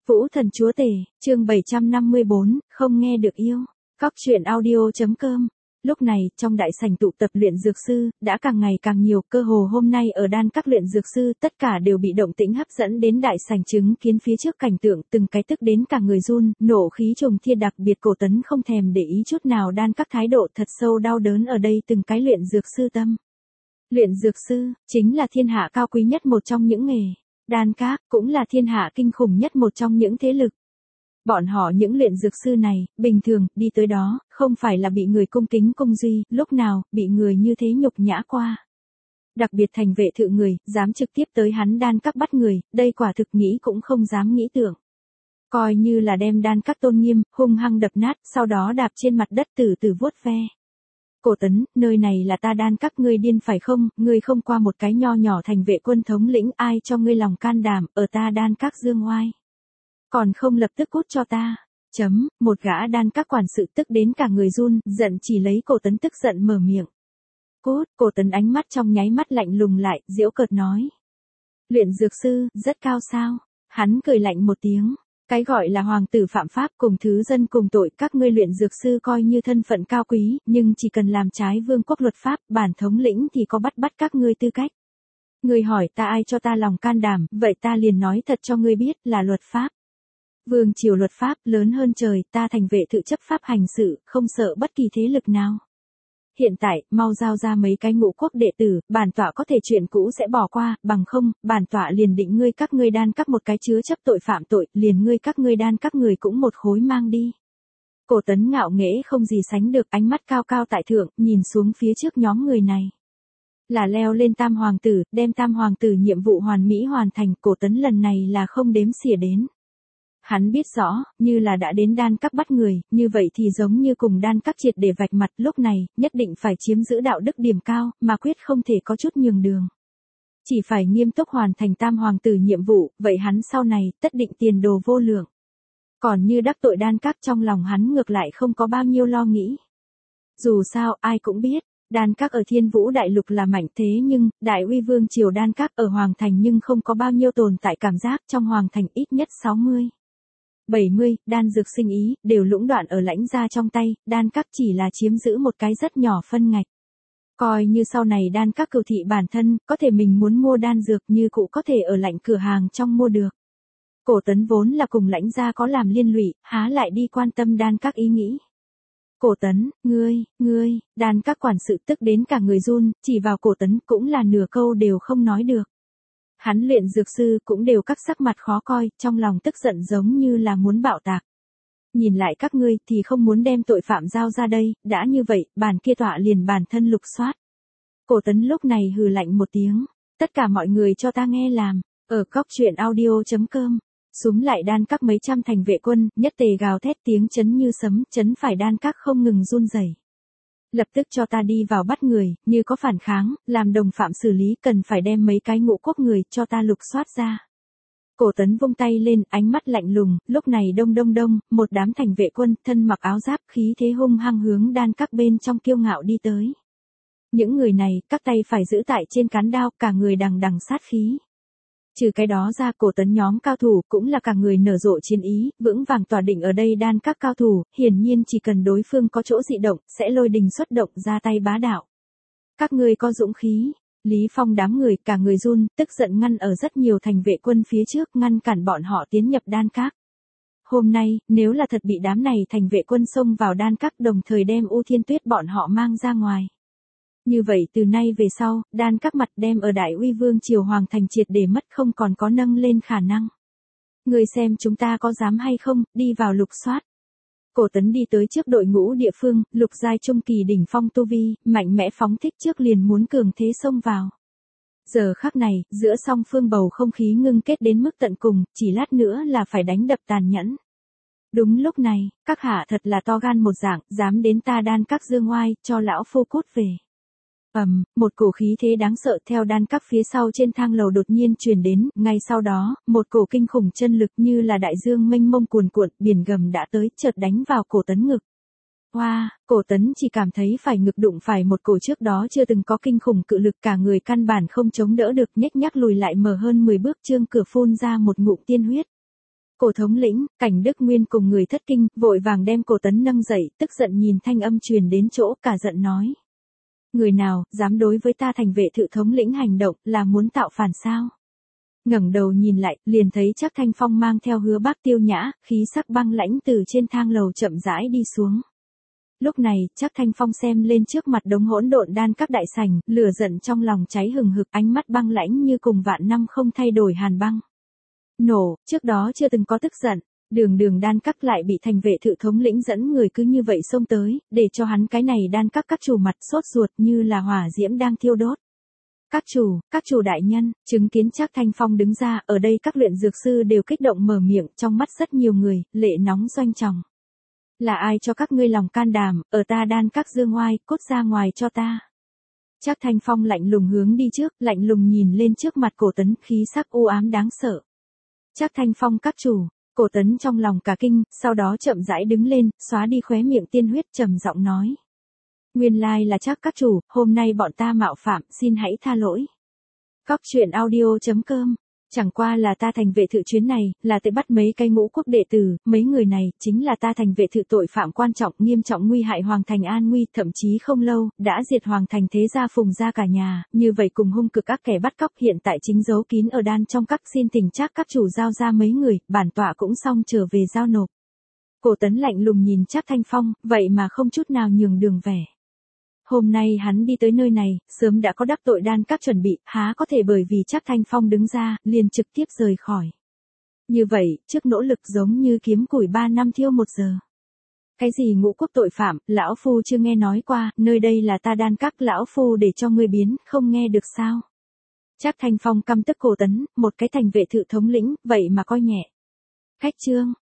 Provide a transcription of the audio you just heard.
Vũ Thần Chúa Tể, chương 754, không nghe được yêu. Cóc truyện audio.com. Lúc này, trong đại sảnh tụ tập luyện dược sư, đã càng ngày càng nhiều, cơ hồ hôm nay ở đan các luyện dược sư, tất cả đều bị động tĩnh hấp dẫn đến đại sảnh chứng kiến phía trước cảnh tượng, từng cái tức đến cả người run, nộ khí trùng thiên đặc biệt Cổ Tấn không thèm để ý chút nào đan các thái độ thật sâu đau đớn ở đây từng cái luyện dược sư tâm. Luyện dược sư, chính là thiên hạ cao quý nhất một trong những nghề. Đan các, cũng là thiên hạ kinh khủng nhất một trong những thế lực. Bọn họ những luyện dược sư này, bình thường, đi tới đó, không phải là bị người cung kính cung duy, lúc nào, bị người như thế nhục nhã qua. Đặc biệt thành vệ thự người, dám trực tiếp tới hắn đan các bắt người, đây quả thực nghĩ cũng không dám nghĩ tưởng. Coi như là đem đan các tôn nghiêm, hung hăng đập nát, sau đó đạp trên mặt đất từ từ vuốt ve. Cổ Tấn, nơi này là ta đan các, ngươi điên phải không, ngươi không qua một cái nho nhỏ thành vệ quân thống lĩnh, ai cho ngươi lòng can đảm, ở ta đan các dương oai. Còn không lập tức cút cho ta. Một gã đan các quản sự tức đến cả người run, giận chỉ lấy Cổ Tấn tức giận mở miệng. Cút, Cổ Tấn ánh mắt trong nháy mắt lạnh lùng lại, giễu cợt nói. Luyện dược sư, rất cao sao? Hắn cười lạnh một tiếng. Cái gọi là hoàng tử phạm pháp cùng thứ dân cùng tội, các ngươi luyện dược sư coi như thân phận cao quý, nhưng chỉ cần làm trái vương quốc luật pháp, bản thống lĩnh thì có bắt các ngươi tư cách. Ngươi hỏi ta ai cho ta lòng can đảm, vậy ta liền nói thật cho ngươi biết là luật pháp. Vương triều luật pháp lớn hơn trời, ta thành vệ thự chấp pháp hành sự, không sợ bất kỳ thế lực nào. Hiện tại, mau giao ra mấy cái ngũ quốc đệ tử, bản tọa có thể chuyện cũ sẽ bỏ qua, bằng không, bản tọa liền định ngươi các ngươi đan các một cái chứa chấp tội phạm tội, liền ngươi các ngươi đan các người cũng một khối mang đi. Cổ Tấn ngạo nghễ không gì sánh được, ánh mắt cao cao tại thượng, nhìn xuống phía trước nhóm người này. Là leo lên tam hoàng tử, đem tam hoàng tử nhiệm vụ hoàn mỹ hoàn thành, Cổ Tấn lần này là không đếm xỉa đến. Hắn biết rõ, như là đã đến đan các bắt người, như vậy thì giống như cùng đan các triệt để vạch mặt, lúc này, nhất định phải chiếm giữ đạo đức điểm cao, mà quyết không thể có chút nhường đường. Chỉ phải nghiêm túc hoàn thành tam hoàng tử nhiệm vụ, vậy hắn sau này, tất định tiền đồ vô lượng. Còn như đắc tội đan các trong lòng hắn ngược lại không có bao nhiêu lo nghĩ. Dù sao, ai cũng biết, đan các ở Thiên Vũ Đại Lục là mạnh thế nhưng, Đại Uy Vương triều đan các ở Hoàng Thành nhưng không có bao nhiêu tồn tại cảm giác trong Hoàng Thành ít nhất 70, đan dược sinh ý, đều lũng đoạn ở lãnh gia trong tay, đan các chỉ là chiếm giữ một cái rất nhỏ phân ngạch. Coi như sau này đan các cửu thị bản thân, có thể mình muốn mua đan dược như cũ có thể ở lạnh cửa hàng trong mua được. Cổ Tấn vốn là cùng lãnh gia có làm liên lụy, há lại đi quan tâm đan các ý nghĩ. Cổ Tấn, ngươi, đan các quản sự tức đến cả người run, chỉ vào Cổ Tấn cũng là nửa câu đều không nói được. Hắn luyện dược sư cũng đều các sắc mặt khó coi, trong lòng tức giận giống như là muốn bạo tạc. Nhìn lại các ngươi thì không muốn đem tội phạm giao ra đây, đã như vậy, bản kia tọa liền bản thân lục soát. Cổ Tấn lúc này hừ lạnh một tiếng, tất cả mọi người cho ta nghe làm, ở cóc truyện audio.com. Súm lại đan các mấy trăm thành vệ quân, nhất tề gào thét tiếng chấn như sấm, chấn phải đan các không ngừng run rẩy. Lập tức cho ta đi vào bắt người, như có phản kháng, làm đồng phạm xử lý, cần phải đem mấy cái ngũ quốc người cho ta lục soát ra. Cổ Tấn vung tay lên, ánh mắt lạnh lùng, lúc này đông, một đám thành vệ quân, thân mặc áo giáp, khí thế hung hăng hướng đan các bên trong kiêu ngạo đi tới. Những người này, các tay phải giữ tại trên cán đao, cả người đằng sát khí. Trừ cái đó ra, Cổ Tấn nhóm cao thủ cũng là cả người nở rộ chiến ý, vững vàng tỏa định ở đây đan các cao thủ, hiển nhiên chỉ cần đối phương có chỗ dị động, sẽ lôi đình xuất động ra tay bá đạo. Các ngươi có dũng khí. Lý Phong đám người cả người run, tức giận ngăn ở rất nhiều thành vệ quân phía trước, ngăn cản bọn họ tiến nhập đan các. Hôm nay, nếu là thật bị đám này thành vệ quân xông vào đan các đồng thời đem U Thiên Tuyết bọn họ mang ra ngoài. Như vậy từ nay về sau, đan các mặt đem ở Đại Uy Vương triều Hoàng Thành triệt để mất không còn có nâng lên khả năng. Người xem chúng ta có dám hay không, đi vào lục soát. Cổ Tấn đi tới trước đội ngũ địa phương, lục giai trung kỳ đỉnh phong tu vi, mạnh mẽ phóng thích trước liền muốn cường thế xông vào. Giờ khắc này, giữa song phương bầu không khí ngưng kết đến mức tận cùng, chỉ lát nữa là phải đánh đập tàn nhẫn. Đúng lúc này, các hạ thật là to gan một dạng, dám đến ta đan các dương oai, cho lão phu cút về. Một cổ khí thế đáng sợ theo đan các phía sau trên thang lầu đột nhiên truyền đến, ngay sau đó, một cổ kinh khủng chân lực như là đại dương mênh mông cuồn cuộn, biển gầm đã tới, chợt đánh vào Cổ Tấn ngực. Cổ Tấn chỉ cảm thấy phải ngực đụng phải một cổ trước đó chưa từng có kinh khủng cự lực, cả người căn bản không chống đỡ được, nhếch nhác lùi lại mở hơn 10 bước, trương cửa phun ra một ngụm tiên huyết. Cổ thống lĩnh, Cảnh Đức Nguyên cùng người thất kinh, vội vàng đem Cổ Tấn nâng dậy, tức giận nhìn thanh âm truyền đến chỗ, cả giận nói. Người nào, dám đối với ta thành vệ thự thống lĩnh hành động, là muốn tạo phản sao? Ngẩng đầu nhìn lại, liền thấy Trác Thanh Phong mang theo Hứa Bác Tiêu Nhã, khí sắc băng lãnh từ trên thang lầu chậm rãi đi xuống. Lúc này, Trác Thanh Phong xem lên trước mặt đống hỗn độn đan các đại sảnh, lửa giận trong lòng cháy hừng hực, ánh mắt băng lãnh như cùng vạn năm không thay đổi hàn băng. Nổ, trước đó chưa từng có tức giận, đường đan các lại bị thành vệ thự thống lĩnh dẫn người cứ như vậy xông tới, để cho hắn cái này đan các chủ mặt sốt ruột như là hỏa diễm đang thiêu đốt. Các chủ đại nhân, chứng kiến Trác Thanh Phong đứng ra, ở đây các luyện dược sư đều kích động mở miệng, trong mắt rất nhiều người, lệ nóng doanh tròng. Là ai cho các ngươi lòng can đảm, ở ta đan các dương oai, cút ra ngoài cho ta. Trác Thanh Phong lạnh lùng hướng đi trước, lạnh lùng nhìn lên trước mặt Cổ Tấn, khí sắc u ám đáng sợ. Trác Thanh Phong các chủ, Cổ Tấn trong lòng cả kinh, sau đó chậm rãi đứng lên, xóa đi khóe miệng tiên huyết, trầm giọng nói. Nguyên lai là Trác các chủ, hôm nay bọn ta mạo phạm, xin hãy tha lỗi. Cóc truyện audio.com. Chẳng qua là ta thành vệ thự chuyến này, là tới bắt mấy cái ngũ quốc đệ tử, mấy người này, chính là ta thành vệ thự tội phạm quan trọng, nghiêm trọng nguy hại hoàng thành an nguy, thậm chí không lâu, đã diệt hoàng thành thế gia Phùng gia cả nhà, như vậy cùng hung cực ác kẻ bắt cóc hiện tại chính giấu kín ở đan trong các, xin thỉnh Trác các chủ giao ra mấy người, bản tọa cũng xong trở về giao nộp. Cổ Tấn lạnh lùng nhìn Trác Thanh Phong, vậy mà không chút nào nhường đường vẻ. Hôm nay hắn đi tới nơi này, sớm đã có đắc tội đan các chuẩn bị, há có thể bởi vì Trác Thanh Phong đứng ra, liền trực tiếp rời khỏi. Như vậy, trước nỗ lực giống như kiếm củi 3 năm thiêu 1 giờ. Cái gì ngũ quốc tội phạm, lão phu chưa nghe nói qua, nơi đây là ta đan các, lão phu để cho ngươi biến, không nghe được sao? Trác Thanh Phong căm tức Cổ Tấn, một cái thành vệ thự thống lĩnh, vậy mà coi nhẹ. Khách trương,